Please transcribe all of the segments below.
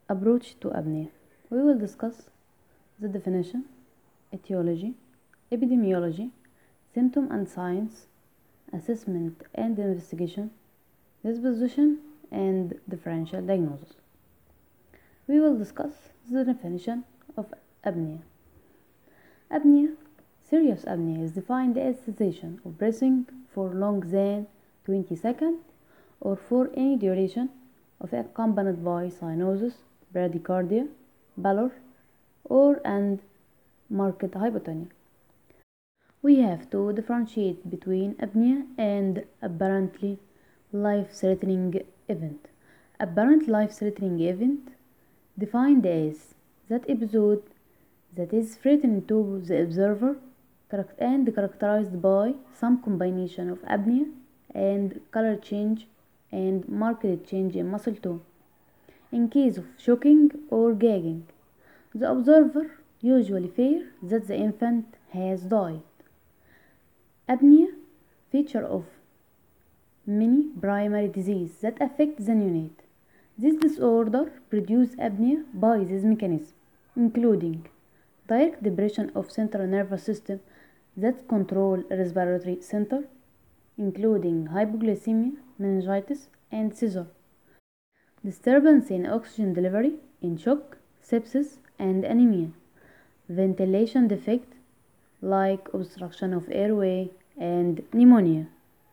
Approach to apnea. We will discuss the definition, etiology, epidemiology, symptom and signs, assessment and investigation, disposition, and differential diagnosis. We will discuss the definition of apnea. Apnea, serious apnea, is defined as cessation of breathing for longer than 20 seconds or for any duration of accompanied by cyanosis, bradycardia, pallor, and marked hypotonia. We have to differentiate between apnea and apparently life-threatening event. Apparent life-threatening event defined as that episode that is threatening to the observer and characterized by some combination of apnea and color change and marked change in muscle tone. In case of choking or gagging, the observer usually fears that the infant has died. Apnea, feature of many primary diseases that affect the neonate. This disorder produces apnea by this mechanism, including direct depression of central nervous system that control respiratory center, including hypoglycemia, meningitis, and seizure, disturbance in oxygen delivery, in shock, sepsis, and anemia, ventilation defect like obstruction of airway and pneumonia.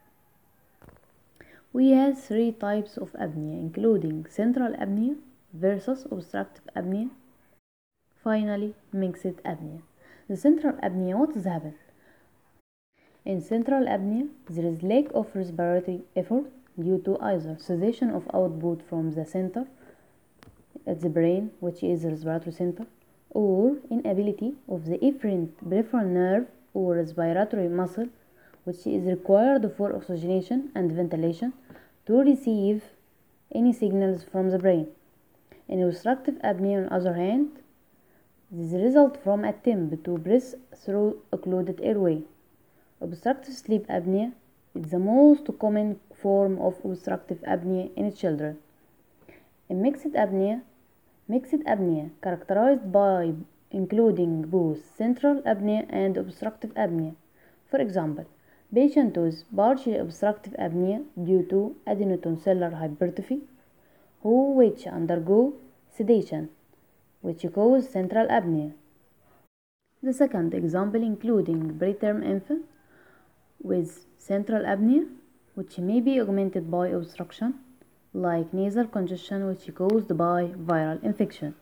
We have three types of apnea, including central apnea versus obstructive apnea. Finally, mixed apnea. The central apnea, what has happened? In central apnea, there is lack of respiratory effort due to either cessation of output from the center at the brain, which is the respiratory center, or inability of the efferent peripheral nerve or respiratory muscle, which is required for oxygenation and ventilation, to receive any signals from the brain. In obstructive apnea, on the other hand, this results from attempt to breathe through occluded airway. Obstructive sleep apnea is the most common form of obstructive apnea in children. In mixed apnea characterized by including both central apnea and obstructive apnea. For example, patient with partially obstructive apnea due to adenotonsillar hypertrophy, which undergo sedation, which cause central apnea. The second example including preterm infant with central apnea, which may be augmented by obstruction, like nasal congestion, which is caused by viral infection.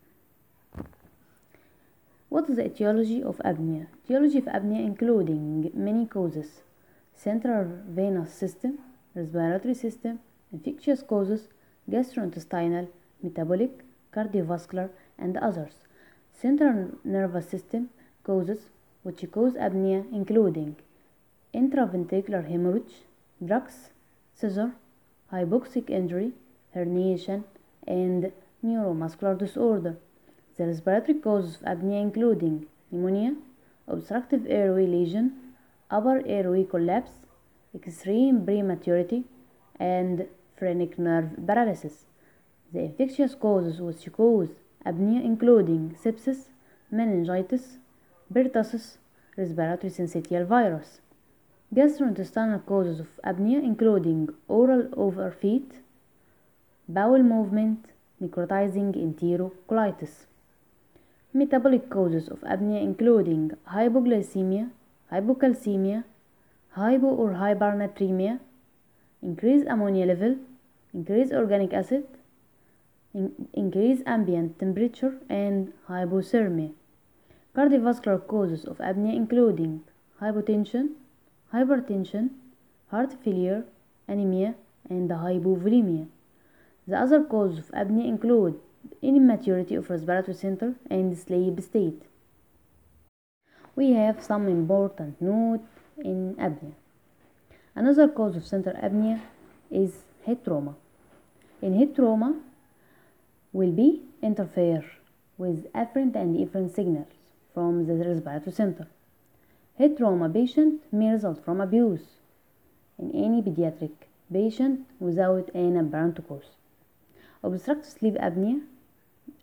What is the etiology of apnea? Etiology of apnea including many causes: central venous system, respiratory system, infectious causes, gastrointestinal, metabolic, cardiovascular, and others. Central nervous system causes which cause apnea including intraventricular hemorrhage, drugs, seizure, hypoxic injury, herniation, and neuromuscular disorder. The respiratory causes of apnea including pneumonia, obstructive airway lesion, upper airway collapse, extreme prematurity, and phrenic nerve paralysis. The infectious causes which cause apnea including sepsis, meningitis, pertussis, respiratory syncytial virus. Gastrointestinal causes of apnea including oral overfeed, bowel movement, necrotizing enterocolitis. Metabolic causes of apnea including hypoglycemia, hypocalcemia, hypo or hypernatremia, increased ammonia level, increased organic acid, increased ambient temperature, and hypothermia. Cardiovascular causes of apnea including hypotension, hypertension, heart failure, anemia, and hypovolemia. The other causes of apnea include immaturity of respiratory center and sleep state. We have some important note in apnea. Another cause of central apnea is head trauma. In head trauma will be interfere with afferent and efferent signals from the respiratory center. Head trauma patient may result from abuse in any pediatric patient without an apparent cause. Obstructive sleep apnea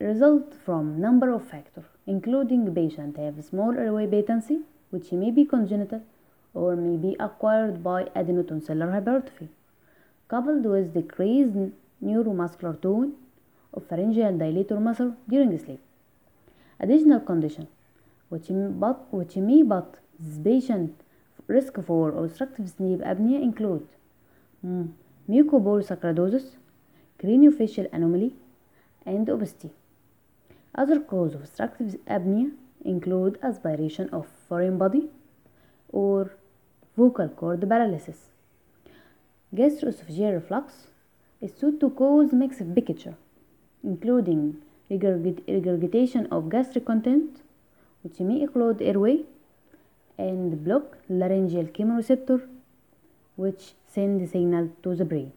result from number of factors, including patient have small airway patency, which may be congenital or may be acquired by adenotonsillar hypertrophy, coupled with decreased neuromuscular tone of pharyngeal dilator muscle during sleep. Additional condition which may put this patient risk for obstructive sleep apnea include mucopolysaccharidosis, craniofacial anomaly, and obesity. Other causes of obstructive apnea include aspiration of foreign body or vocal cord paralysis. Gastroesophageal reflux is thought to cause mixed picture, including regurgitation of gastric content, which may occlude airway and block laryngeal chemoreceptor, which send signal to the brain.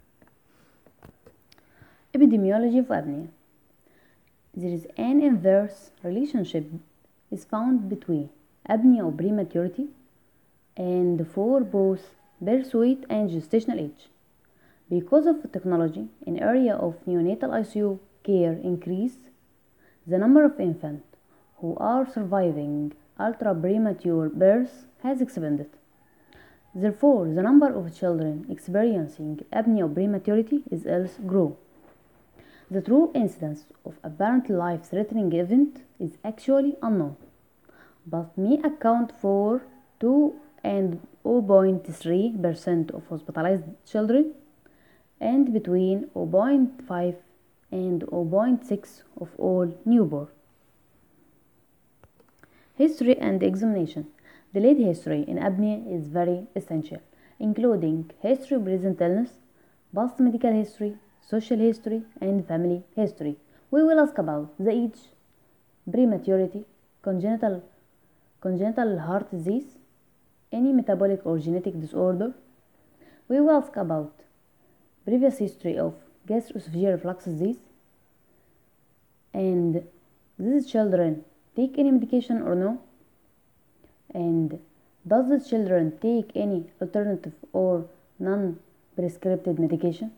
Epidemiology of apnea. There is an inverse relationship is found between apnea of prematurity and for both birth weight and gestational age. Because of technology, an area of neonatal ICU care increase, the number of infants who are surviving ultra premature births has expanded. Therefore, the number of children experiencing apnea of prematurity is else grow. The true incidence of apparent life-threatening event is actually unknown, but may account for 2 and 0.3% of hospitalized children and between 0.5 and 0.6 of all newborn. History and examination. Delayed history in apnea is very essential, including history of present illness, past medical history, social history, and family history. We will ask about the age, prematurity, congenital heart disease, any metabolic or genetic disorder. We will ask about previous history of gastroesophageal reflux disease, and these children take any medication or no, and does the children take any alternative or non-prescribed medication.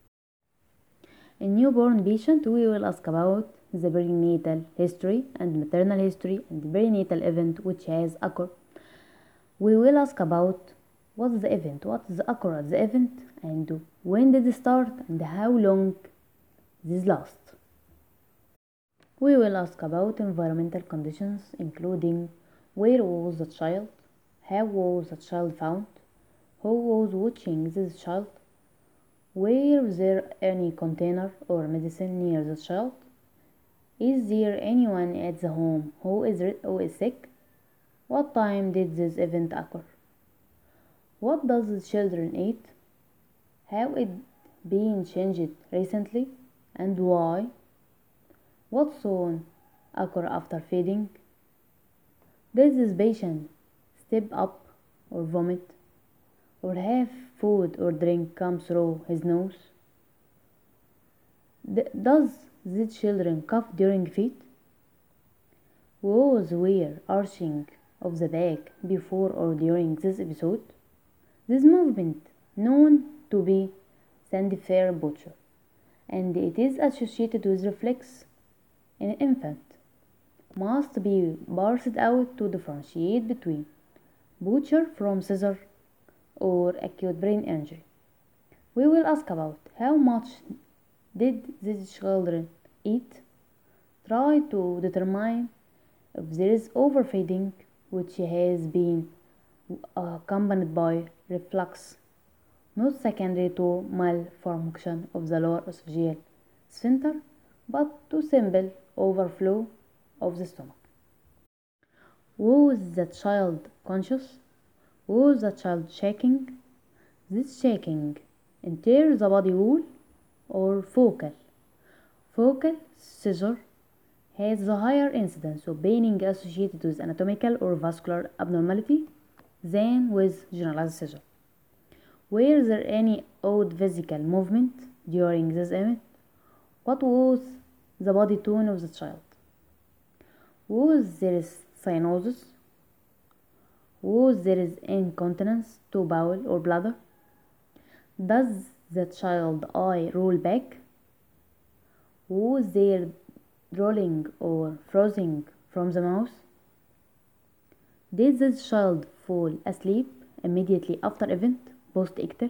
In newborn patient, we will ask about the perinatal history and maternal history and perinatal event which has occurred. We will ask about what's the event, what is occur at the event, and when did it start and how long this last. We will ask about environmental conditions, including where was the child, how was the child found, who was watching this child, was there any container or medicine near the child, is there anyone at the home who is sick, what time did this event occur, what does the children eat, how it been changed recently and why, what soon occur after feeding, did this patient step up or vomit, or have food or drink come through his nose? Does the children cough during feed? Was there arching of the back before or during this episode? This movement, known to be Sandifer posture, and it is associated with reflex in an infant, must be parsed out to differentiate between butcher from seizure or acute brain injury. We will ask about how much did these children eat, try to determine if there is overfeeding which has been accompanied by reflux, not secondary to malfunction of the lower esophageal sphincter, but to simple overflow of the stomach. Was the child conscious? Was the child shaking? This shaking enters the body wall or focal. Focal seizure has a higher incidence of pain associated with anatomical or vascular abnormality than with generalized seizure. Were there any odd physical movement during this event? What was the body tone of the child? Was there cyanosis? Was there incontinence to bowel or bladder? Does the child eye roll back? Was there drooling or frothing from the mouth? Did this child fall asleep immediately after event, post-ictal?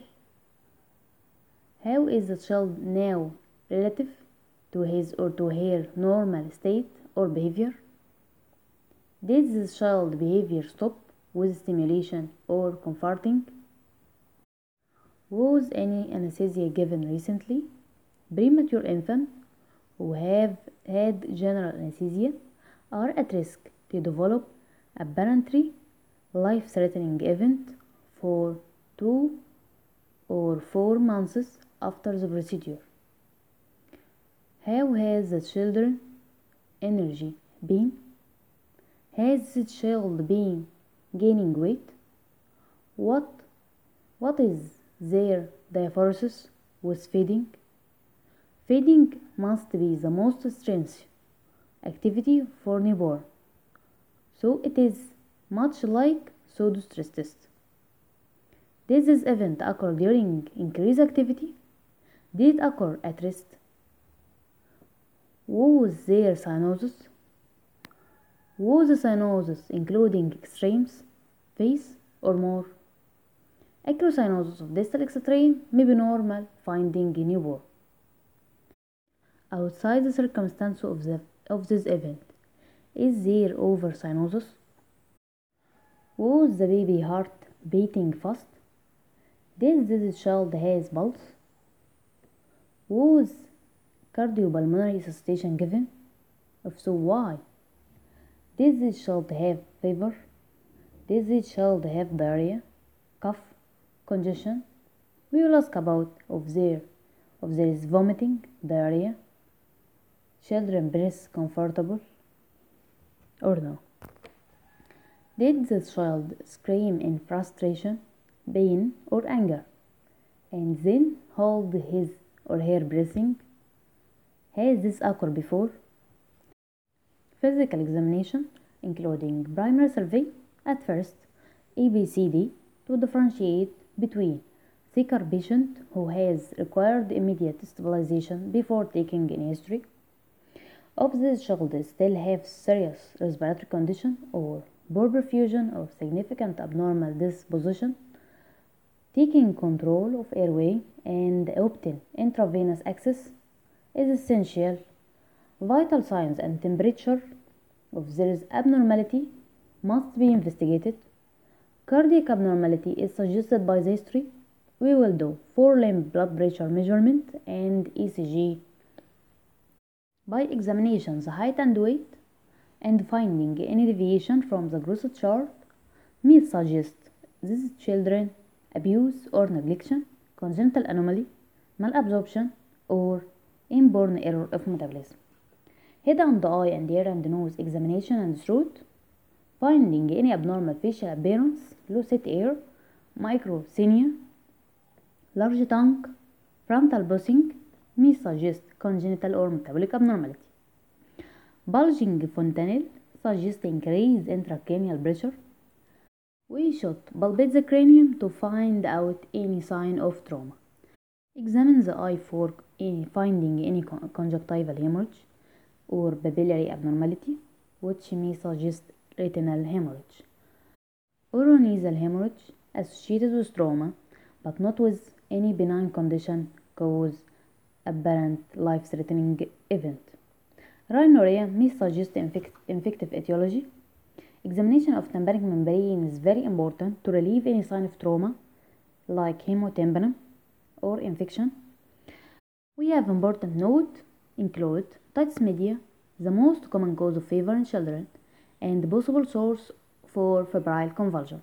How is the child now relative to his or to her normal state or behavior? Did this child behavior stop with stimulation or comforting? Was any anesthesia given recently? Premature infants who have had general anesthesia are at risk to develop apparently life-threatening event for 2 or 4 months after the procedure. How has the children's energy been? Has the child been gaining weight? What is their diaphoresis with feeding? Feeding must be the most strenuous activity for newborn, so it is much like pseudo-stress test. Did this event occur during increased activity? Did it occur at rest? Was there cyanosis? Was the cyanosis including extremes, phase, or more? Acrocyanosis of distal extreme may be normal finding in newborn. Outside the circumstance of this event, is there overcyanosis? Was the baby heart beating fast? Did this child has pulse? Was cardiopulmonary resuscitation given? If so, why? Did this child have fever? Did this child have diarrhea, cough, congestion? We will ask about if there is vomiting, diarrhea, children breath comfortable or no. Did the child scream in frustration, pain, or anger, and then hold his or her breathing? Has this occurred before? Physical examination, including primary survey, at first, ABCD, to differentiate between sicker patient who has required immediate stabilization before taking any history of this child still have serious respiratory condition or poor perfusion or significant abnormal disposition, taking control of airway and opting intravenous access is essential. Vital signs and temperature if there is abnormality must be investigated. Cardiac abnormality is suggested by the history. We will do forelimb blood pressure measurement and ECG. By examination the height and weight and finding any deviation from the growth chart may suggest these children abuse or neglection, congenital anomaly, malabsorption, or inborn error of metabolism. Head and eye and ear and nose examination and throat, finding any abnormal facial appearance, low set air, microsthenia, large tongue, frontal bruising may suggest congenital or metabolic abnormality. Bulging fontanelle suggests increased intracranial pressure. We should palpate the cranium to find out any sign of trauma. Examine the eye for finding any conjunctival hemorrhage or papillary abnormality, which may suggest retinal hemorrhage. Oronasal hemorrhage associated with trauma, but not with any benign condition, cause apparent life-threatening event. Rhinorrhea may suggest infective etiology. Examination of tympanic membrane is very important to relieve any sign of trauma, like hemotympanum or infection. We have important note include otitis media, the most common cause of fever in children, and possible source for febrile convulsion.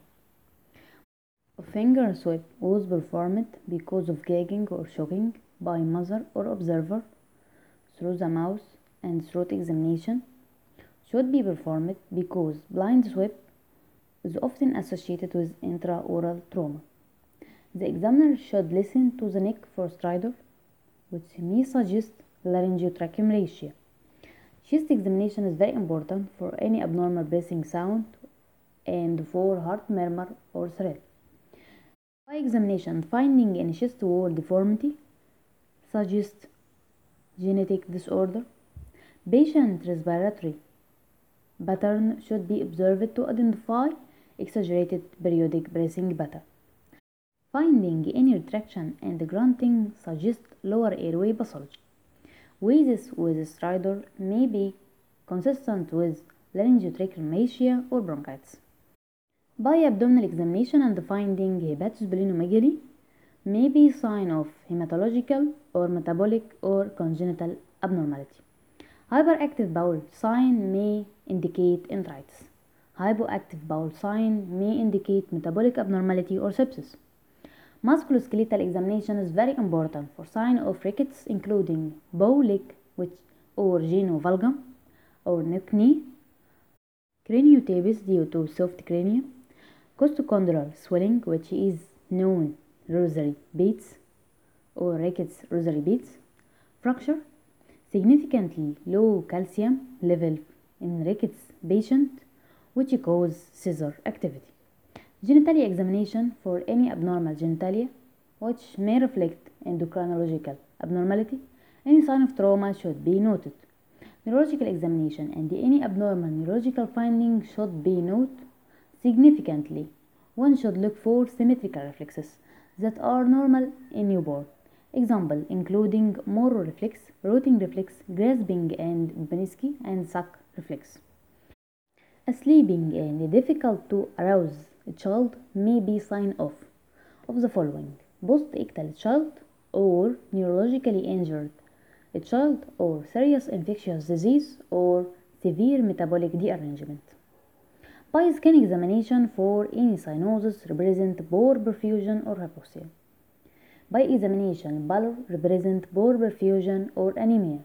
A finger sweep was performed because of gagging or choking by mother or observer through the mouth, and throat examination should be performed because blind sweep is often associated with intraoral trauma. The examiner should listen to the neck for stridor, which may suggest laryngotracheomalacia. Chest examination is very important for any abnormal breathing sound and for heart murmur or thrill. By examination, finding any chest wall deformity suggests genetic disorder. Patient respiratory pattern should be observed to identify exaggerated periodic breathing pattern. Finding any retraction and grunting suggests lower airway pathology. Wheezes with stridor may be consistent with laryngotracheal or bronchitis. By abdominal examination and finding hepatosplenomegaly may be sign of hematological or metabolic or congenital abnormality. Hyperactive bowel sign may indicate enteritis. Hypoactive bowel sign may indicate metabolic abnormality or sepsis. Musculoskeletal examination is very important for sign of rickets, including bow leg or genovalgum or neck knee, craniotabes due to soft cranium, costochondral swelling, which is known rosary beads or rickets rosary beads, fracture, significantly low calcium level in rickets patient, which cause seizure activity. Genitalia examination for any abnormal genitalia, which may reflect endocrinological abnormality. Any sign of trauma should be noted. Neurological examination and any abnormal neurological finding should be noted significantly. One should look for symmetrical reflexes that are normal in newborn. Example including Moro reflex, rooting reflex, grasping and Beninsky and suck reflex. A sleeping and difficult to arouse child may be sign of the following: post-ictal child or neurologically injured child or serious infectious disease or severe metabolic derangement. By skin examination for any cyanosis represent poor perfusion or hypoxia. By examination, pallor represent poor perfusion or anemia.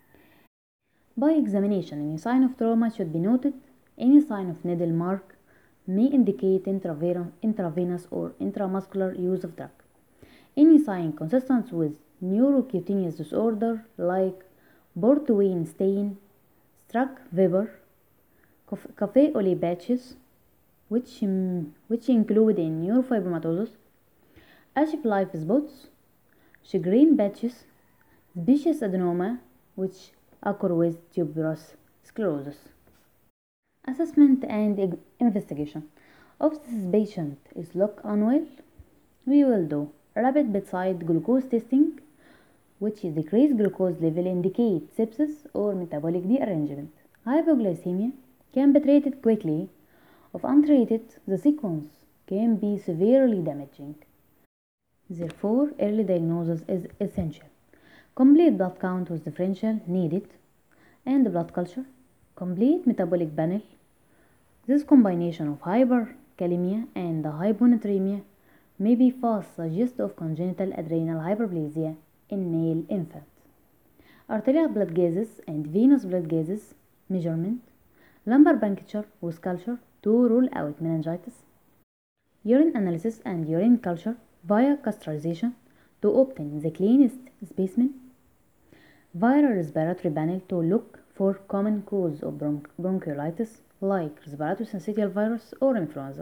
By examination, any sign of trauma should be noted. Any sign of needle mark may indicate intravenous or intramuscular use of drug. Any sign consistent with neurocutaneous disorder like port wine stain, struck vapor, cafe au lait patches, which include in neurofibromatosis, Ashcliffe spots, Sjogren patches, species adenoma, which occur with tuberous sclerosis. Assessment and investigation. If this patient is look unwell, we will do rapid bedside glucose testing, which is decreased glucose level indicate sepsis or metabolic derangement. Hypoglycemia can be treated quickly. If untreated, the sequence can be severely damaging. Therefore, early diagnosis is essential. Complete blood count with differential needed and blood culture. Complete metabolic panel. This combination of hyperkalemia and hyponatremia may be fast suggest of congenital adrenal hyperplasia in male infant. Arterial blood gases and venous blood gases measurement, lumbar puncture with culture to rule out meningitis, urine analysis and urine culture via catheterization to obtain the cleanest specimen, viral respiratory panel to look for common cause of bronchiolitis like respiratory syncytial virus or influenza.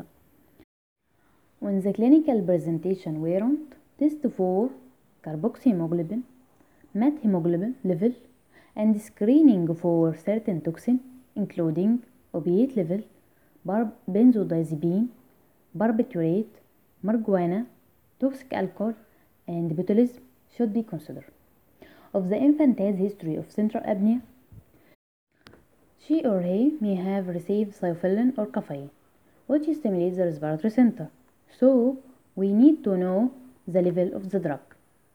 When the clinical presentation warrant, test for carboxyhemoglobin, methemoglobin level, and screening for certain toxin including opiate level, benzodiazepine, barbiturate, marijuana, toxic alcohol, and botulism should be considered. If the infant has history of central apnea, she or he may have received syophyllin or caffeine, which stimulates the respiratory center. So, we need to know the level of the drug.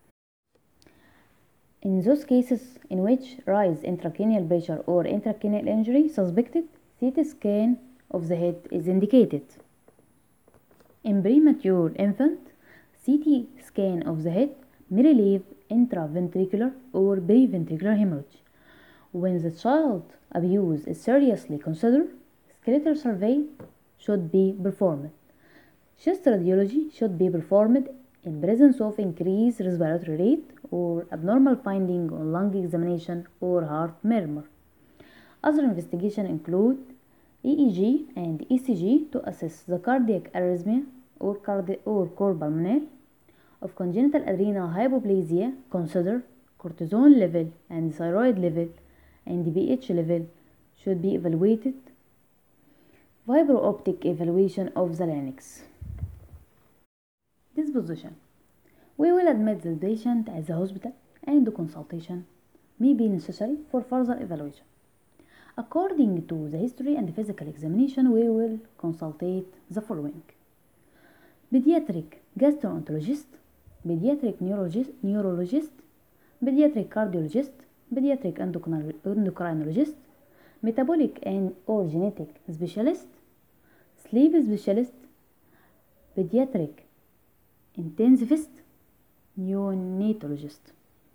In those cases in which rise intracranial pressure or intracranial injury suspected, CT scan of the head is indicated. In premature infant, CT scan of the head may relieve intraventricular or preventricular hemorrhage. When the child abuse is seriously considered, skeletal survey should be performed. Chest radiology should be performed in presence of increased respiratory rate or abnormal finding on lung examination or heart murmur. Other investigations include EEG and ECG to assess the cardiac arrhythmia or cor pulmonale. Of congenital adrenal hypoplasia, consider cortisone level and thyroid level and the pH level should be evaluated. Vibro-optic evaluation of the larynx. Disposition. We will admit the patient at the hospital and the consultation may be necessary for further evaluation. According to the history and physical examination, we will consultate the following: pediatric gastroenterologist, pediatric neurologist, pediatric cardiologist, pediatric endocrinologist, metabolic and or genetic specialist, sleep specialist, pediatric intensivist, neonatologist.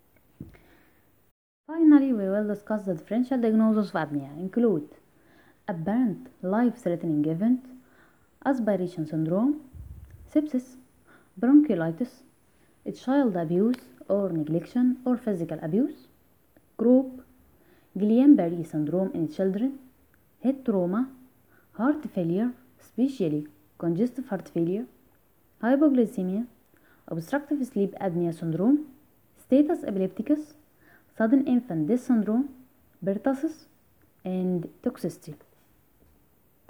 Finally, we will discuss the differential diagnosis of apnea, include apparent life-threatening event, aspiration syndrome, sepsis, bronchiolitis, child abuse or neglection or physical abuse, group, Guillain-Barré syndrome in children, head trauma, heart failure, especially congestive heart failure, hypoglycemia, obstructive sleep apnea syndrome, status epilepticus, sudden infant death syndrome, pertussis, and toxicity.